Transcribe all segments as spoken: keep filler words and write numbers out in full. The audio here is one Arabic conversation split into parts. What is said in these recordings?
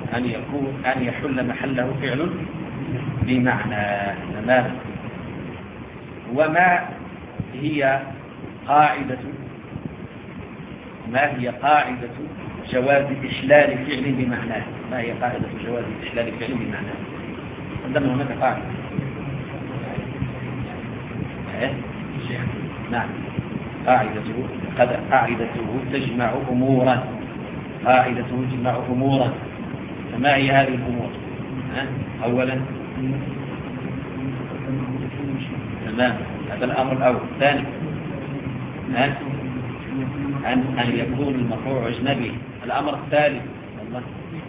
أن يكون أن يحل محله فعل بمعنى تمام. وما هي قاعدة ما هي قاعدة جواز إحلال فعل بمعناه؟ ما هي قاعدة جواز إحلال فعل بمعناه؟ عندنا هناك قاعدة. إيه؟ نعم. قاعدته قاعدته تجمع أمورا قاعدته تجمع أمورا. فما هي هذه الأمور؟ أولا تمام، هذا الأمر الأول. ثاني أن أن يكون المرفوع أجنبي. الأمر الثالث والله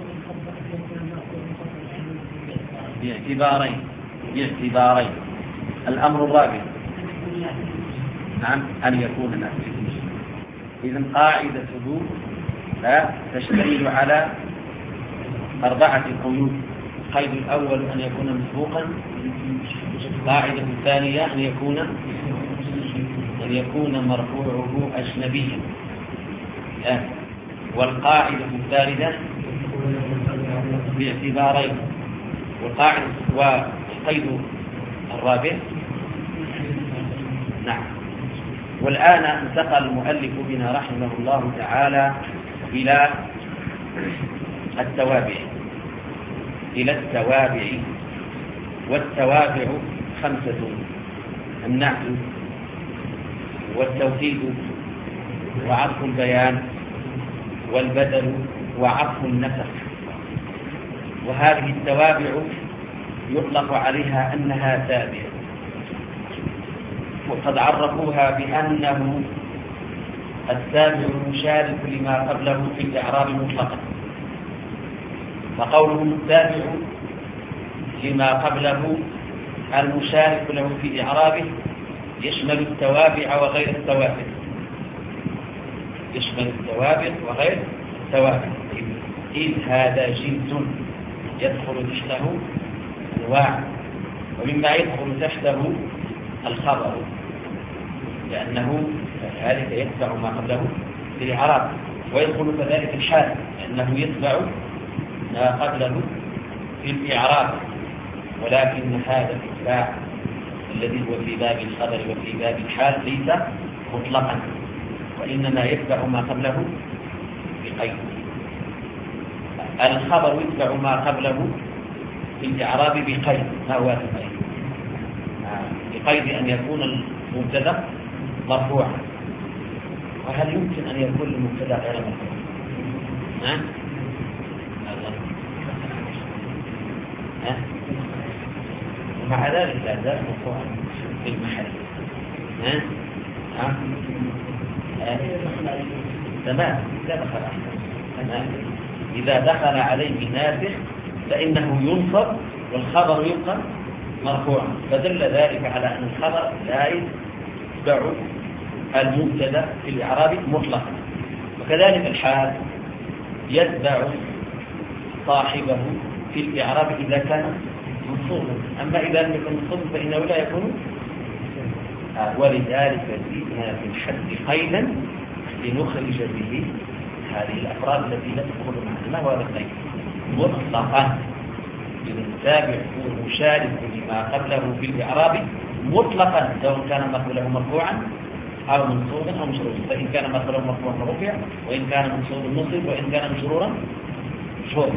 باعتبارين باعتبارين الأمر الرابع نعم أن يكون نافذا. إذن قاعدته لا تشتمل على أربعة قيود. القيد الأول أن يكون مسبوقا. القاعدة الثانية أن يكون أن يكون مرفوعه أجنبيا. آه. والقاعدة الثالثة باعتبارين. والقاعدة والقيد الرابع نعم. والآن انتقل المؤلف بنا رحمه الله تعالى إلى التوابع إلى التوابع والتوابع خمسة: النعت والتوكيد وعطف البيان والبدل وعطف النسخ. وهذه التوابع يطلق عليها أنها تابعة، وقد عرفوها بأنه التابع المشارك لما قبله في الإعراب مطلقا. فقولهم التابع لما قبله المشارك له في إعرابه يشمل التوابع وغير التوابع يشمل التوابع وغير التوابع إذ هذا جنس يدخل تحته أنواع، ومما يدخل تحته الخبر لأنه ذلك يتبع ما قبله في الإعراب، ويدخل كذلك الحال لأنه يتبع ما قبله في الإعراب. ولكن هذا الإتباع الذي هو في باب الخبر وفي باب الحال ليس مطلقا، وإنما يتبع ما قبله بقيد. الخبر يتبع ما قبله في الإعراب بقيد. ما هو القيد؟ بقيد أن يكون المبتدأ مرفوعا. وهل يمكن أن يكون المبتدأ غير مرفوع؟ ها؟ ها؟ ومع ذلك لا زال مرفوعا في المحل. ها؟ ها؟ تمام. إذا دخل تمام إذا دخل عليه ناسخ فإنه ينصب والخبر يبقى مرفوعا، فدل ذلك على أن الخبر لا يتبع المبتدا في الإعراب مطلقا. وكذلك الحال يتبع صاحبه في الإعراب إذا كان منصوبا، أما إذا لم يكن منصوبا فإنه لا يكون. ولذلك جئنا في الحد قيدا لنخرج به هذه الأفراد التي لا تدخل معنا. ما هو هذا القيد؟ مطلقا. التابع هو مشارك لما قبله في الإعراب مطلقا، سواء كان مقبله مرفوعا أو منصوبا أو مشرورا. فإن كان مقبله مرفوعا رفع، وإن كان منصوبا نصب، وإن كان مشرورا مشرور.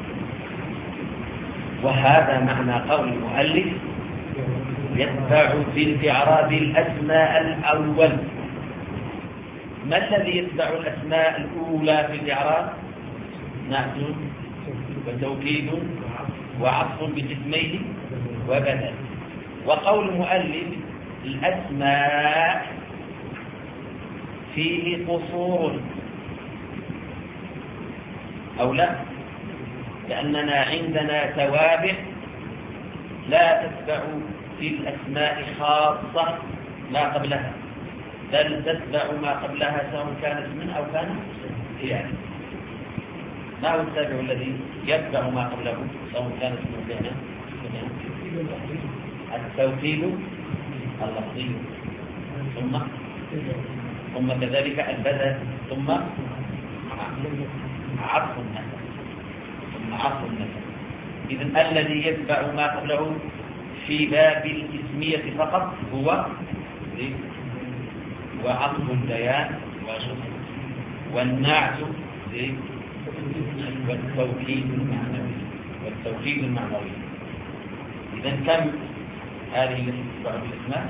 وهذا معنى قول المؤلف يتبع في الإعراب الأسماء الأول. ما الذي يتبع الأسماء الأولى في الإعراب؟ نعت وتوكيد وعطف بجسميه وبدل. وقول المؤلف الأسماء فيه قصور أو لا، لأننا عندنا توابع لا تتبع في الأسماء خاصة ما قبلها، بل تتبع ما قبلها سواء كان اسما أو كان فعلا. ما هو التابع الذي يتبع ما قبله سواء كان اسما أو فعلا؟ التوكيد اللفظي، ثم ثم كذلك البدل، ثم عطف النسب ثم عطف النسب. إذن الذي يتبع ما قبله في باب الاسمية فقط هو وعطف البيان والنعت والتوكيد المعنوي والتوكيد المعنوي. إذن كم هذه التي تتبع بالاسماء؟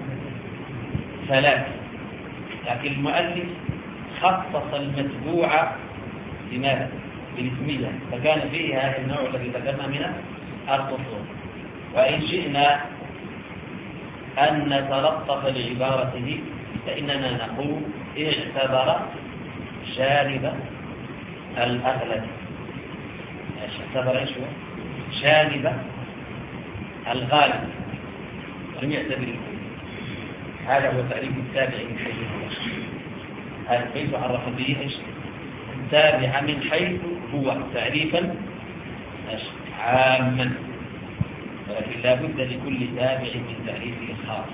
ثلاث. لكن المؤلف خصص المتبوع لماذا؟ بالاسمية، فكان فيه هذا النوع الذي ذكرنا من القصور. وإن شئنا أن نتلطف لعبارته فإننا نقول اعتبر جانب الأغلب. اعتبر ايش هو؟ جانب الغالب ولم يعتبر الكل. هذا هو تعريف التابع من حيث هو. هذا كيف عرف به ايش؟ التابع من حيث هو تعريفا عاما، ولكن لا بد لكل تابع من تعريفه الخاص.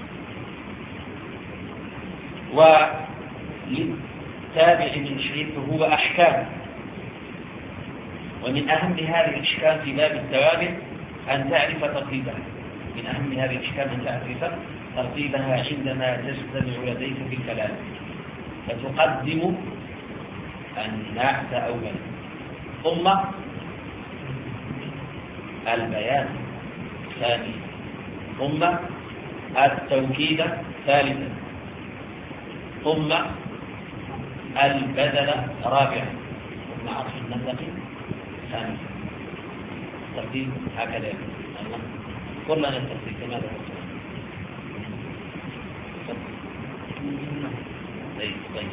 وللتابع من حيث هو أحكام، ومن أهم هذه الأحكام في باب التوابع أن تعرف ترتيبها. من أهم هذه الأحكام أن تعرف ترتيبها عندما تجتمع لديك في الكلام، فتقدم النعت أولا ثم البيان ثانيا ثم التوكيد ثالثا ثم البدل رابعا ثم عطف النسق ثانيا. الترتيب هكذا. قل لنا الترتيب كما ذكرت. طيب طيب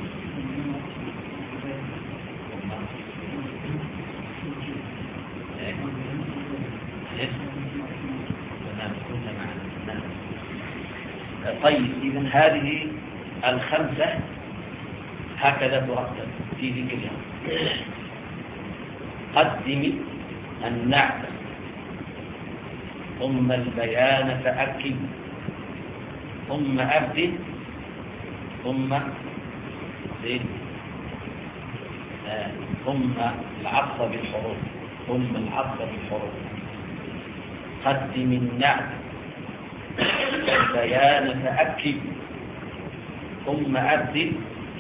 طيب إذن هذه الخمسة هكذا ترتب في ذكرها. قدم النعت ثم البيان فأكد ثم أبدل ثم زد آه. ثم العطف بالحروف ثم العطف بالحروف. قدم النعت والبيان فأكد ثم أبدل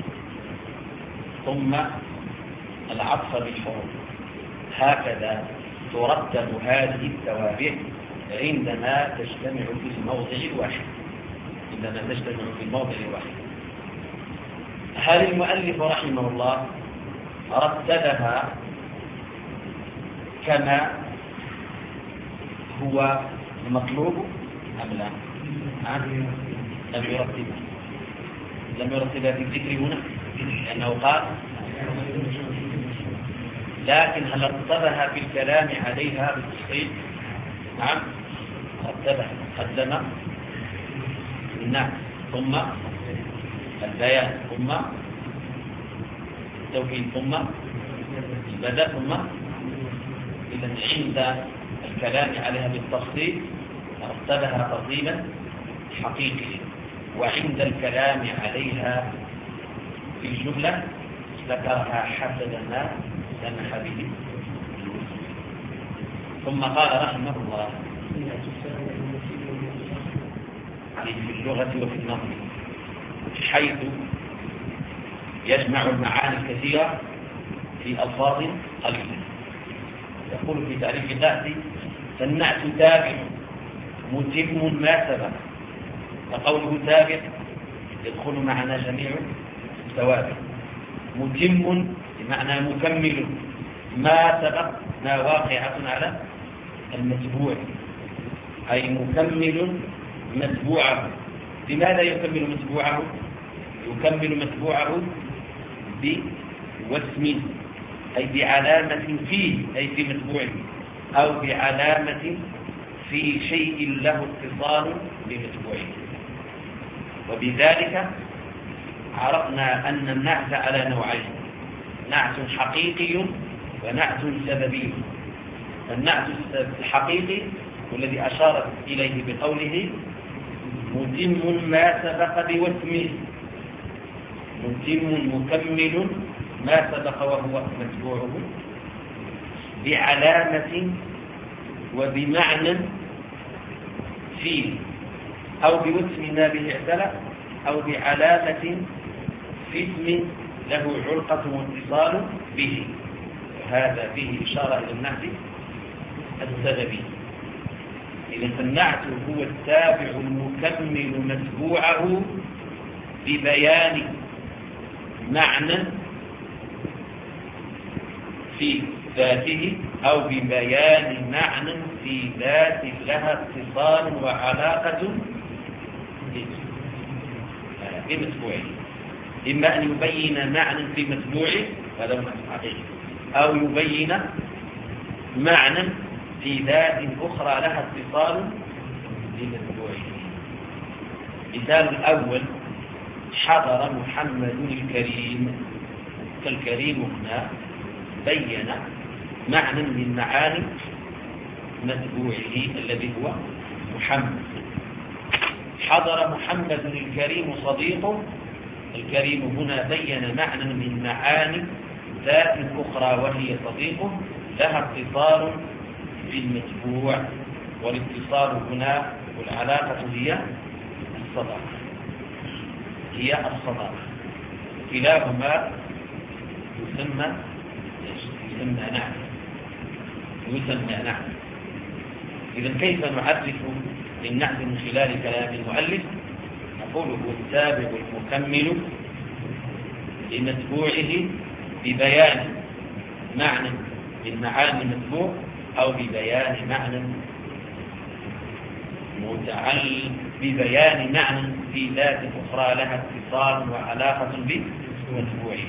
ثم العطف بالحروف. هكذا ترتب هذه التوابع عندما تجتمع في الموضع الواحد. عندما تجتمع في الموضع الواحد. هل المؤلف رحمه الله رتبها كما هو المطلوب أم لا؟ لم يرتبها لم يرتبها في الذكر هنا لأنه قال، لكن هل رتبها في الكلام عليها بالتفصيل؟ نعم رتبها. قدم النعت ثم البيان ثم التوكيد ثم البدء ثم. إذن عند الكلام عليها بالتفصيل رتبها ترتيبا حقيقيا، وعند الكلام عليها في الجملة ذكرها حسب ما سمح به. ثم قال رحمه الله في اللغة وفي النظم حيث يجمع المعاني الكثيرة في ألفاظ قليلة. يقول في تعريف النعت: فالنعت تابع متم ما سبق. وقوله تابع يدخل معنا جميع التوابع. متم بمعنى مكمل ما سبق، ما واقعة على المتبوع، أي مكمل متبوعه. لماذا يكمل متبوعه؟ يكمل متبوعه بوسم، أي بعلامة فيه، أي في متبوعه، أو بعلامة في شيء له اتصال بمتبوعه. وبذلك عرفنا أن النعت على نوعين: نعت حقيقي ونعت سببي. النعت الحقيقي والذي أشار إليه بقوله متم ما سبق بوسمه، متم مكمل ما سبق وهو متبوعه. بعلامة وبمعنى فيه، أو باسم ما به اعتلى، أو بعلامة في اسم له علقة واتصال به. هذا فيه إشارة إلى النعت السببي. إذن فالنعت هو التابع المكمل متبوعه ببيان معنى في ذاته، أو ببيان معنى في ذات لها اتصال وعلاقة بمتبوعه. إما أن يبين معنى في متبوعه، هذا هو حقيقي، أو يبين معنى في ذات أخرى لها اتصال بمتبوعه. مثال الأول: حضر محمد الكريم. فالكريم هنا بين معنى من معاني متبوعه الذي هو محمد. حضر محمد الكريم صديقه. الكريم هنا بين معنى من معاني ذات أخرى وهي صديقه لها اتصال بالمتبوع، والاتصال هنا والعلاقة هي الصداقة هي الصداقة كلاهما يسمى يسمى نعت يسمى نعت. إذن كيف نعرف للنعت من خلال كلام المؤلف؟ نقول هو التابع المكمل لمتبوعه ببيان معنى من معاني المتبوع، أو ببيان معنى متعلق ببيان معنى في ذات أخرى لها اتصال وعلاقة بمتبوعه.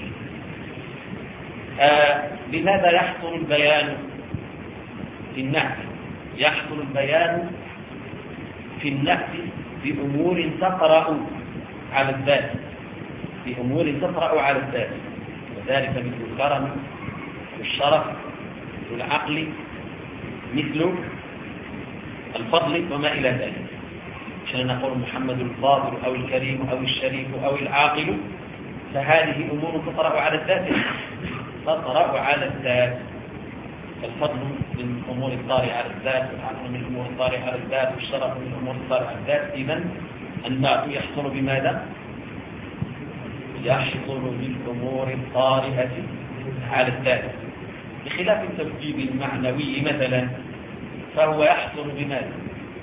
آه لماذا يحصل البيان في النعت؟ يحصل البيان في النعت بأمور تطرأ على الذات بأمور تطرأ على الذات وذلك مثل الكرم والشرف والعقل، مثل الفضل وما إلى ذلك. عشان نقول محمد الفاضل أو الكريم أو الشريف أو العاقل، فهذه أمور تطرأ على الذات تطرأ على الذات. الفضل من الأمور الطارئة على الذات، والعقل من الأمور الطارئة على الذات، والشرف من الأمور الطارئة على الذات. إذن النعت يحصل بماذا؟ يحصل بالأمور الطارئة على الذات، بخلاف التركيب المعنوي مثلا، فهو يحصل بماذا؟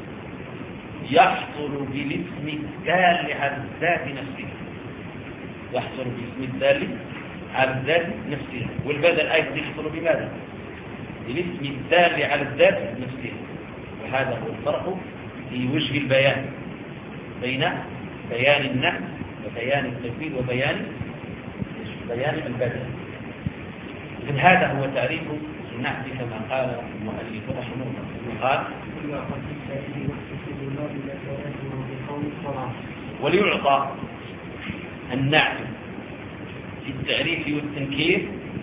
يحصل بالاسم الدال على الذات نفسها يحصل بالاسم الدال على الذات نفسها والبدل أيضا يحصل بماذا؟ بالاسم الدال على الذات نفسها. وهذا هو الفرق في وجه البيان بين بيان النعت وبيان التوكيد وبيان بيان البدل. إذن هذا هو تعريف النعت كما قال المؤلف رحمه الله. قال: وليعطى النعت في التعريف والتنكير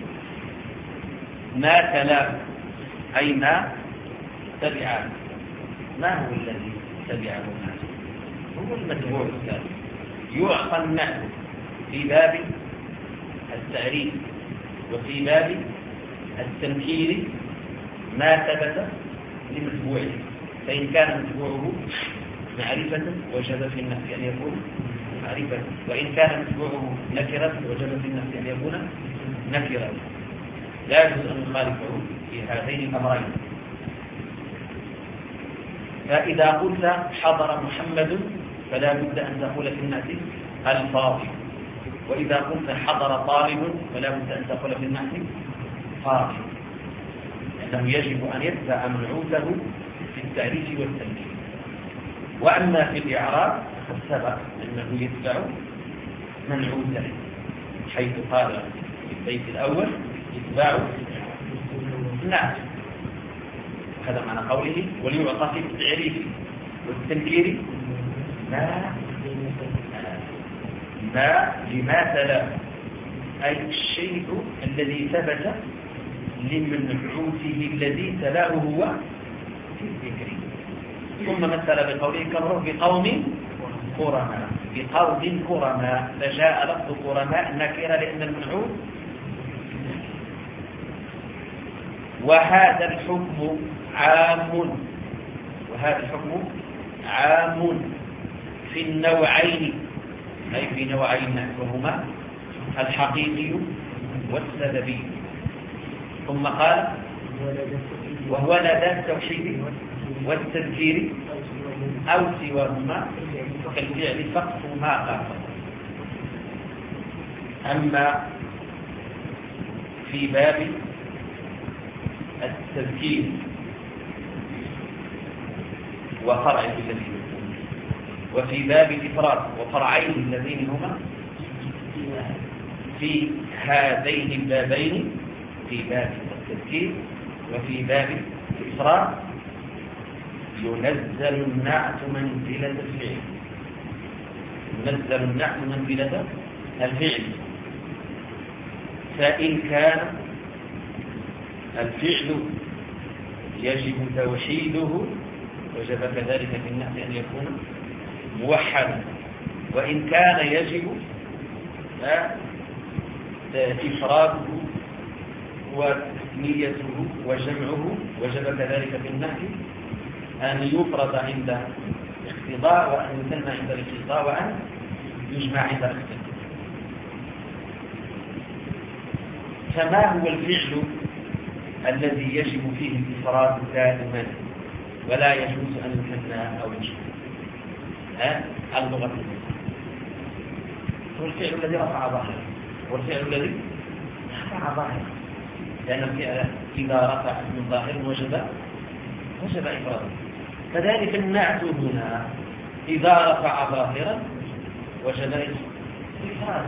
ما تلاه، أي ما تبعه. ما هو الذي تبعه النعت؟ هو المتبوع الثاني. يعطى النعت في باب التعريف وفي باب التنكير ما ثبت لمتبوعه، فإن كان متبوعه معرفة وجب في النفس أن يكون معرفة، وإن كان متبوعه نكرة وجب في النفس أن يكون نكرة. لا يجوز أن نخالفه في هذين الأمرين. فإذا قلت حضر محمد فلا بد أن تقول في النعت الفاضل، وإذا قلت حضر طالب فلا بد أن تقول في النعت فاضل، لأنه يجب أن يتبع منعوته في التعريف والتنكير. وأما في الإعراب فسبق أنه يتبع منعوته، حيث قال في البيت الأول يتبع النعت. هذا معنى قوله وليعطى في التعريف والتنكير ما ما لما تلا، أي الشيء الذي ثبت لمنعوته الذي تلاه هو في الذكر. ثم مثل بقوله كمره بقوم كرماء بقوم كرماء، فجاء لفظ كرماء نكرة لأن المنعوت وهذا الحكم عام وهذا الحكم عام في النوعين، أي في نوعين وهما الحقيقي والسببي. ثم قال وهو لدى التوحيد والتذكير أو سواهما كالفعل فقط ما قال. أما في باب التذكير وفرعه الذي وفي باب الإفراد وفرعين الذين هما في هذين البابين، في باب التذكير وفي باب الإفراد، ينزل النعت منزلة الفعل ينزل النعت منزلة الفعل فإن كان الفعل يجب توحيده وجب كذلك في النعت أن يكون موحدا، وإن كان يجب إفراده وتثنيته وجمعه وجب كذلك في النعت أن يفرد عند الاقتضاء وأن يثنى عند الاقتضاء وأن يجمع عند الاقتضاء. فما هو الفعل الذي يجب فيه الإفراد دائما ولا يجوز أن يثنى أو يجمع؟ اللغة هو الفعل الذي رفع ظاهره، والفعل الذي رفع ظاهره، لأن الفعل إذا رفع من ظاهر وجب وجب إفراده. كذلك النعت هنا إذا رفع ظاهرا وجب إفراده،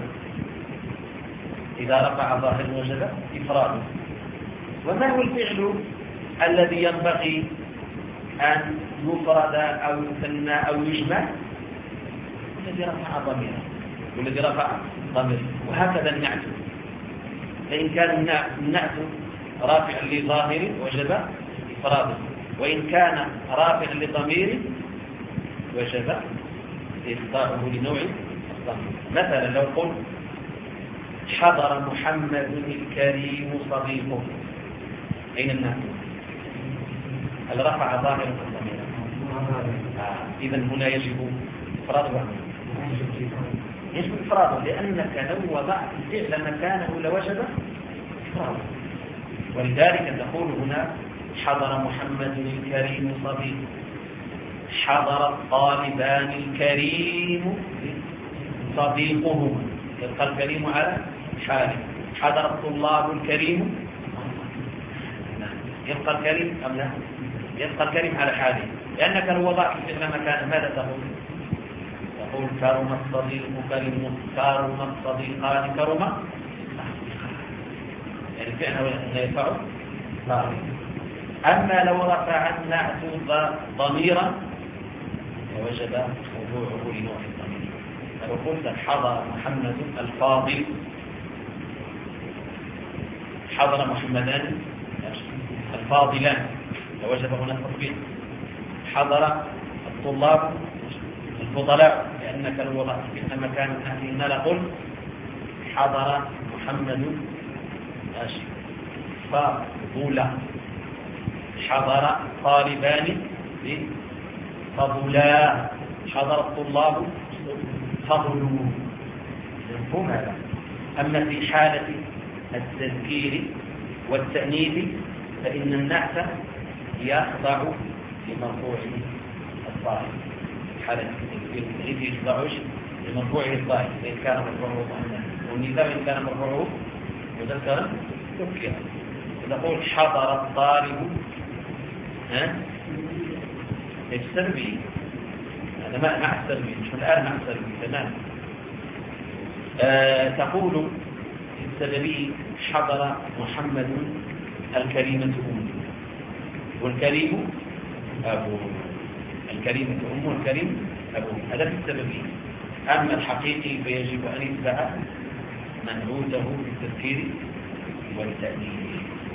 إذا رفع ظاهرا وجب إفراده. وما هو الفعل الذي ينبغي أن يفرد أو يثنى أو يجمع؟ الذي رفع ضميرا والذي رفع ضميرا. وهكذا النعت، فإن كان النعت رافعا لظاهر وجب إفراده، وإن كان رافعا لضمير وجب إخضاعه لنوع الضمير. مثلا لو قلت حضر محمد الكريم صديقه، أين النعت؟ هل رفع ظاهر الضمير؟ آه. إذن هنا يجب إفراده، يجب إفراده، لأنك لو وضعت الفعل مكانه لوجب إفراده. ولذلك تقول هنا حضر محمد الكريم صديق، حضر الطالبان الكريم صديقهما، يبقى الكريم على حاله. حضر الطلاب الكريم، يبقى الكريم أم لا؟ يبقى الكريم على حاله، لأنك لو وضعت الفعل مكانه ماذا تقول؟ تقول كرم الصديق كريم، كرم الصديقان كرم، يعني الفعل لا ينفعه. أما لو رفع النعت ضميرا فوجب خضوعه لنوع الضمير. لو قلت حضر محمد الفاضل، حضر محمدان الفاضلان فوجب هنا التطبيق. حضر الطلاب الفضلاء، لأنك لو وضعت في مكان أهلنا لقل حضر محمد فضلا، حضر طالبان فضلا، حضر الطلاب فضلوا. مفهوم هذا؟ أما في حالة التذكير والتأنيث فإن النعت يخضع لمرفوعه الظاهر. حالة التذكير والتأنيث يخضع لمرفوعه الظاهر، فإن كان مرفوعه ظاهرا، والنساء إن كان مرفوعه مذكرا ذكر. نقول حضر الطالب ها السلبي، هذا مع السلبي، مش الآن مع السلبي تمام. آه تقول السلبي حضر محمد الكريمة أم، والكريم أبو، الكريمة أم والكريم أبو، هذا في السببي. أما الحقيقي فيجب أن يتبع منعوته بالتذكير والتأنيث.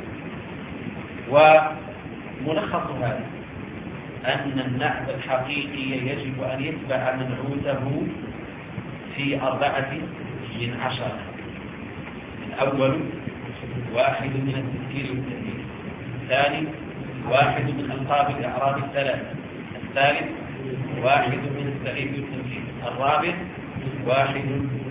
وملخص هذا أن النعت الحقيقي يجب أن يتبع منعوته في أربعة من عشرة. الأول واحد من التذكير والتأنيث، الثاني واحد من ألقاب الإعراب الثلاثة. الثالث واحد من التعريف والتمثيل. الرابع واحد.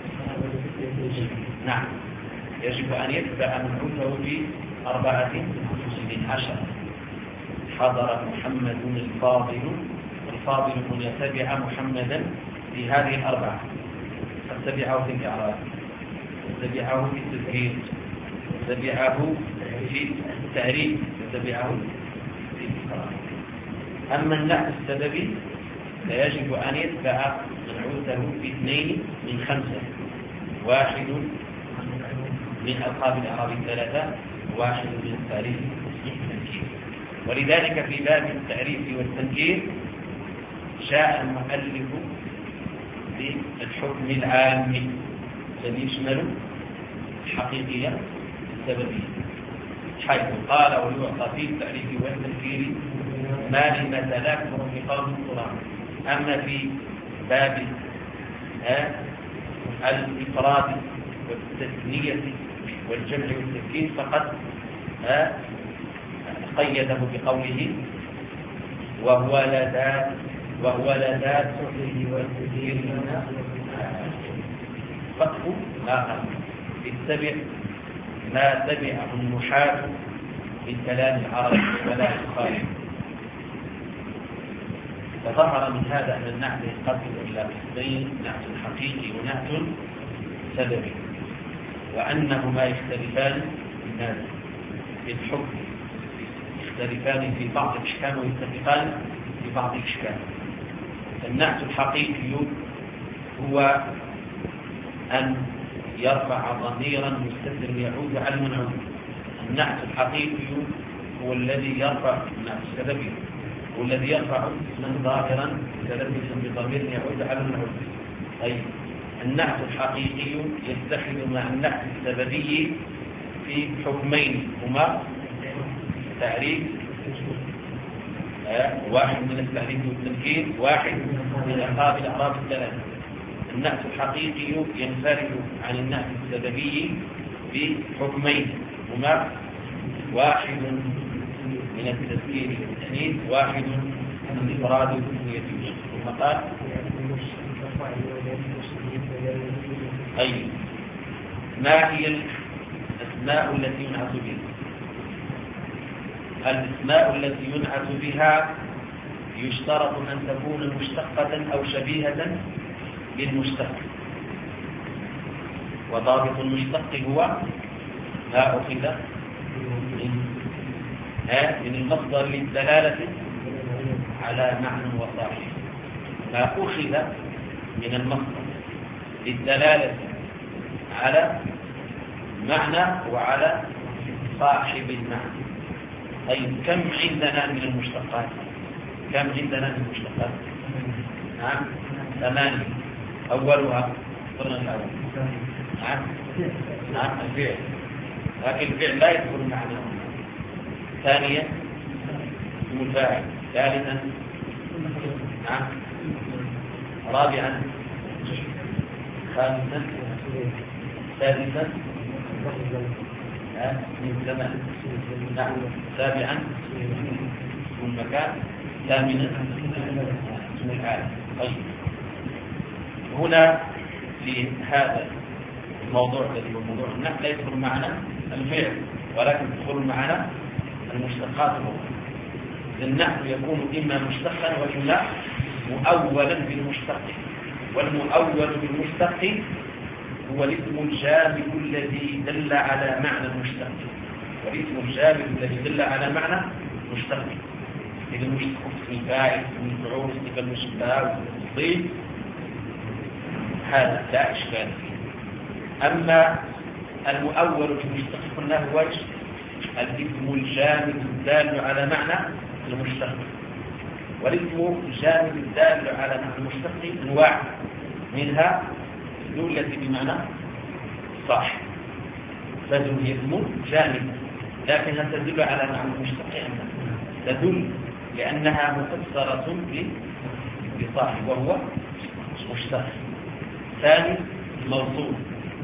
نعم، يجب أن يتبع منعوته في أربعة من عشرة. حضر محمد الفاضل، الفاضل من يتبع محمدا في هذه الأربعة. قد تبعه في الإعراب، تبعه في التذكير، تبعه في التعريف، تبعه في الإقرار. أما النعت السببي فيجب أن يتبع منعوته في اثنين من خمسة. واحد من ألقاب الإعراب الثلاثة، واحد من التعريف والتنكير. ولذلك في باب التعريف والتنكير جاء المؤلف بالحكم العام الذي يشمل الحقيقية السببية، حيث قال ويعطى في التعريف والتنكير ما لمثل يكثر في قول القرآن. أما في باب الإفراد والتثنية والجمع والتذكير فقد قيده بقوله وهو لذات وهو لذات صحبه والتذكير فقه آخر. اتبع ما تبعه النحاة من كلام العرب ولا يخالف. فظهر من هذا أن النعت ينقسم إلى قسمين: نعت حقيقي ونعت سببي، وأنهما يختلفان في الحكم، يختلفان في بعض الأحكام ويتفقان في بعض الأحكام. النعت الحقيقي هو أن يرفع ضميرا مستتر يعود على المنعوت. النعت الحقيقي هو الذي يرفع النعت السببي هو الذي يرفع اسما ظاهرا متلبسا بضمير يعود على المنعوت. طيب، النعت الحقيقي يتحد مع النعت السببي في حكمين هما تعريف، واحد من التعريف والتنكير، واحد من ألقاب الإعراب الثلاثة. النعت الحقيقي ينفرد عن النعت السببي بحكمين هما واحد من التذكير والتأنيث، واحد من الإفراد والتثنية. ثم قال أي ما هي الأسماء التي ينعت بها؟ الأسماء التي ينعت بها يشترط أن تكون مشتقة أو شبيهة بالمشتق. وضابط المشتق هو ما أخذ من المصدر للدلالة على معنى وصاحب. ما أخذ من المصدر للدلالة على معنى وعلى صاحب المعنى. طيب، كم عندنا من المشتقات؟ كم عندنا من المشتقات؟ نعم، ثمانية. أولها قلنا الأول نعم نعم الفعل، لكن الفعل لا يدخل معنى. ثانيا اسم الفاعل. ثالثا نعم. رابعا. خامسا. سادسا من زمان. نعم. سابعا اسم المكان. ثامنا اسم الحال. طيب، هنا في هذا الموضوع الذي هو موضوع النحو لا يدخل معنا الفعل، ولكن تدخل معنا المشتقات الأخرى. النحو يكون إما مشتقا وإما مؤولا بالمشتق. والمؤول بالمشتق هو الاسم الجامد الذي دل على معنى المشتق. والاسم الجامد الذي دل على معنى المشتق، إذا المشتق اسم الفاعل، اسم المفعول، اسم المشبه والتفضيل، هذا لا إشكال فيه. أما المؤول بالمشتق قلنا هو الاسم الجامد الدال على معنى المشتق. والاسم الجامد الدال على معنى المشتق انواع، منها ذو التي بمعنى صاحب، فذو هي اسم جامد لكنها تدل على معنى المشتق أم لا؟ تدل لأنها مفسرة بصاحب وهو مشتق. ثاني موصول.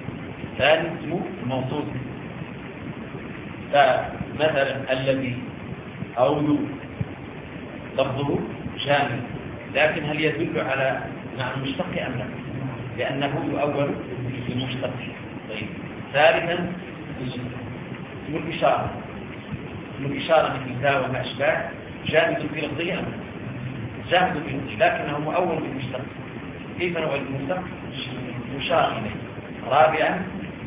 ثاني اسمه موصول. فمثلا الذي أو ذو لفظه جامد، لكن هل يدل على معنى المشتق أم لا؟ لأنه يؤول بالمشتق. طيب ثالثا اسم الإشارة. اسم الإشارة مثل ذا وما أشباه جامد في لفظه أم لا؟ جامد في لفظه لكنه مؤول بالمشتق. كيف نوع المشتق؟ مشار إليه. رابعا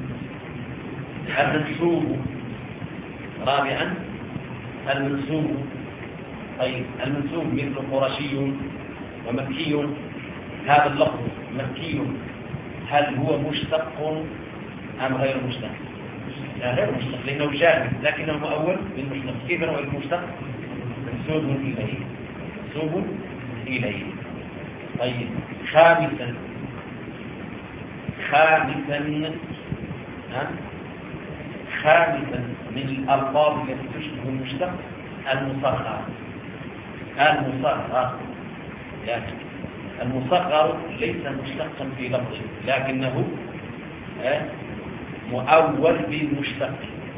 المنسوب. رابعا المنسوب. طيب المنسوب مثل قرشي ومكي، هذا اللفظ مكي هل هو مشتق أم غير مشتق؟ لا غير مشتق لأنه جامد لكنه مؤول بالمشتق. كيف نوع المشتق؟ منسوب إليه. منسوب إليه. طيب خامسا خامسا ها خامسا من الألفاظ التي تشبه المشتق المصغر. المصغر يعني المصغر ليس مشتقا في لفظه لكنه مؤول بالمشتق.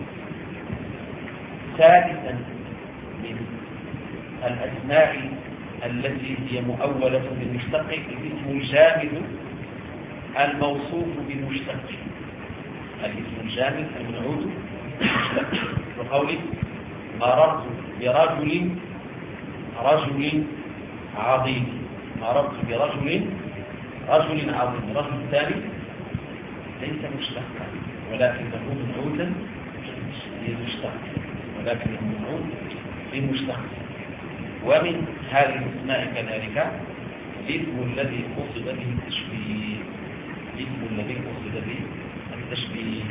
ثالثا من الأسماء التي هي مؤولة بالمشتق الاسم الجامد الموصوف بالمشتق. الاسم الجامد المنعوت بالمشتق وقوله مررت برجل رجل عظيم. مررت برجل رجل عظيم. الرجل الثاني ليس مشتقا ولكنه منعوتا بالمشتق ولكنه منعوت بالمشتق. ومن هذه الاسماء كذلك الاسم الذي قصد به التشبيه. الاسم الذي قصد به التشبيه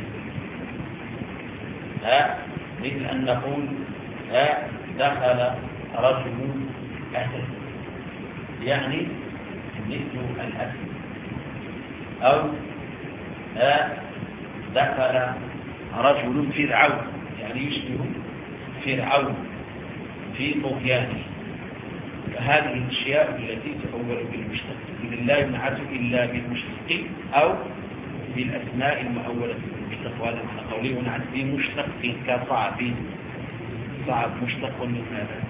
ها مثل أن نقول ها دخل رجل أسد يعني مثل الأسد، أو ها دخل رجل فرعون يعني يشبه فرعون في طغيانه. فهذه الأشياء التي تؤول بالمشتق إذن لا ينعت إلا بالمشتق أو بالأسماء المؤولة بالمشتق. وهذا معنى قوله ينعت بمشتق كصعب. صعب مشتق من هذا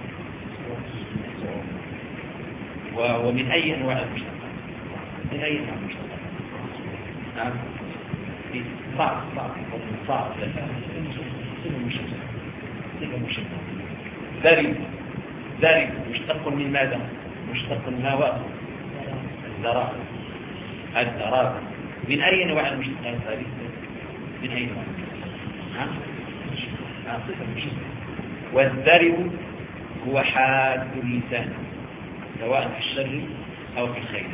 ومن أي أنواع المشتقات؟ من أي أنواع المشتقات؟ نعم صعب صعب صعب صعب مشتق مشتق. ذرب ذرب مشتق من ماذا؟ مشتق من هواء الذراب. الذراب من أي أنواع المشتقات هذه؟ من أي نوع؟ ها؟ صفة مشتق. والذرب هو حاد اللسان سواء في الشر أو في الخير.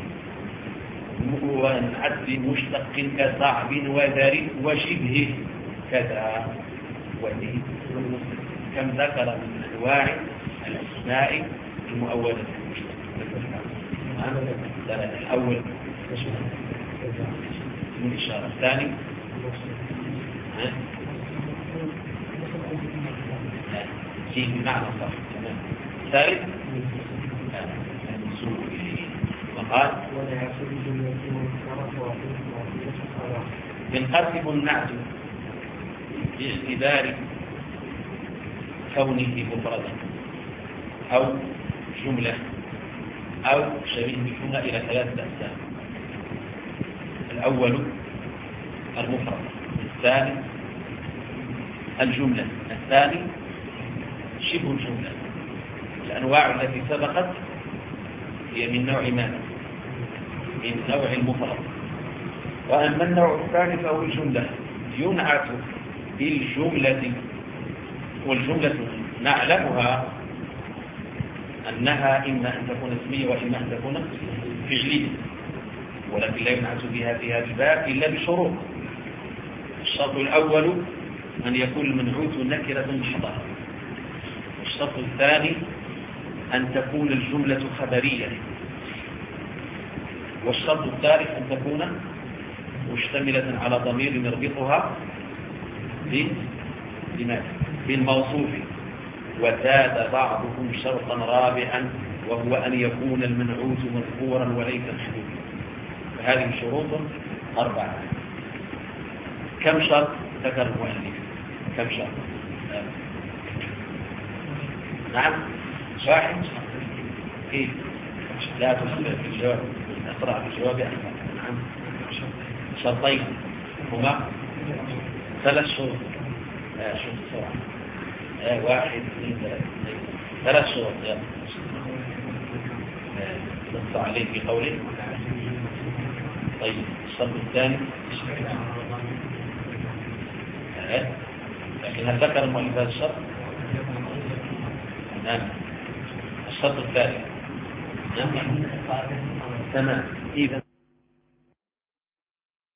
ونعد مشتق كصعب وذرب وشبه كذا. وإيه كم ذكر من أنواع الأسماء المؤولة بالمشتق. الأول اسم الإشارة. الثاني فيه بمعنى صح. الثالث المنسوب إليه. وقال ينقسم النعت باعتبار كونه مفردا أو جملة أو شبيه بالجملة إلى ثلاثة أقسام. الأول المفرد، الثاني الجملة، الثاني شبه الجملة. الأنواع التي سبقت هي من نوع ماذا؟ من نوع المفرد. وأما النوع الثاني فهو الجملة ينعت بالجملة، والجملة نعلمها أنها إما أن تكون اسمية وإما أن تكون فعلية، ولكن لا ينعت بها في هذا الباب إلا بشروط. الشرط الأول أن يكون المنعوت نكرة محضة. الشرط الثاني أن تكون الجملة خبرية. والشرط الثالث أن تكون مشتملة على ضمير يربطها بالموصوف. وزاد بعضهم شرطا رابعا وهو أن يكون المنعوت مذكورا وليس محذوفا. فهذه شروط أربعة. كم شرط ذكر المؤلف؟ كم شرط؟ نعم واحد كيف لا تفصل في الجواب اقرأ في الجواب أكثر. نعم شرطين هما ثلاث شروط. لا شوف بسرعة. آه واحد اثنين ثلاثة ثلاث شروط. يلا نص عليه في قوله. طيب الشرط الثاني آه. لكن هل ذكر المؤلف هذا الشرط؟ نعم الشرط الثالث. نعم تمام. إذا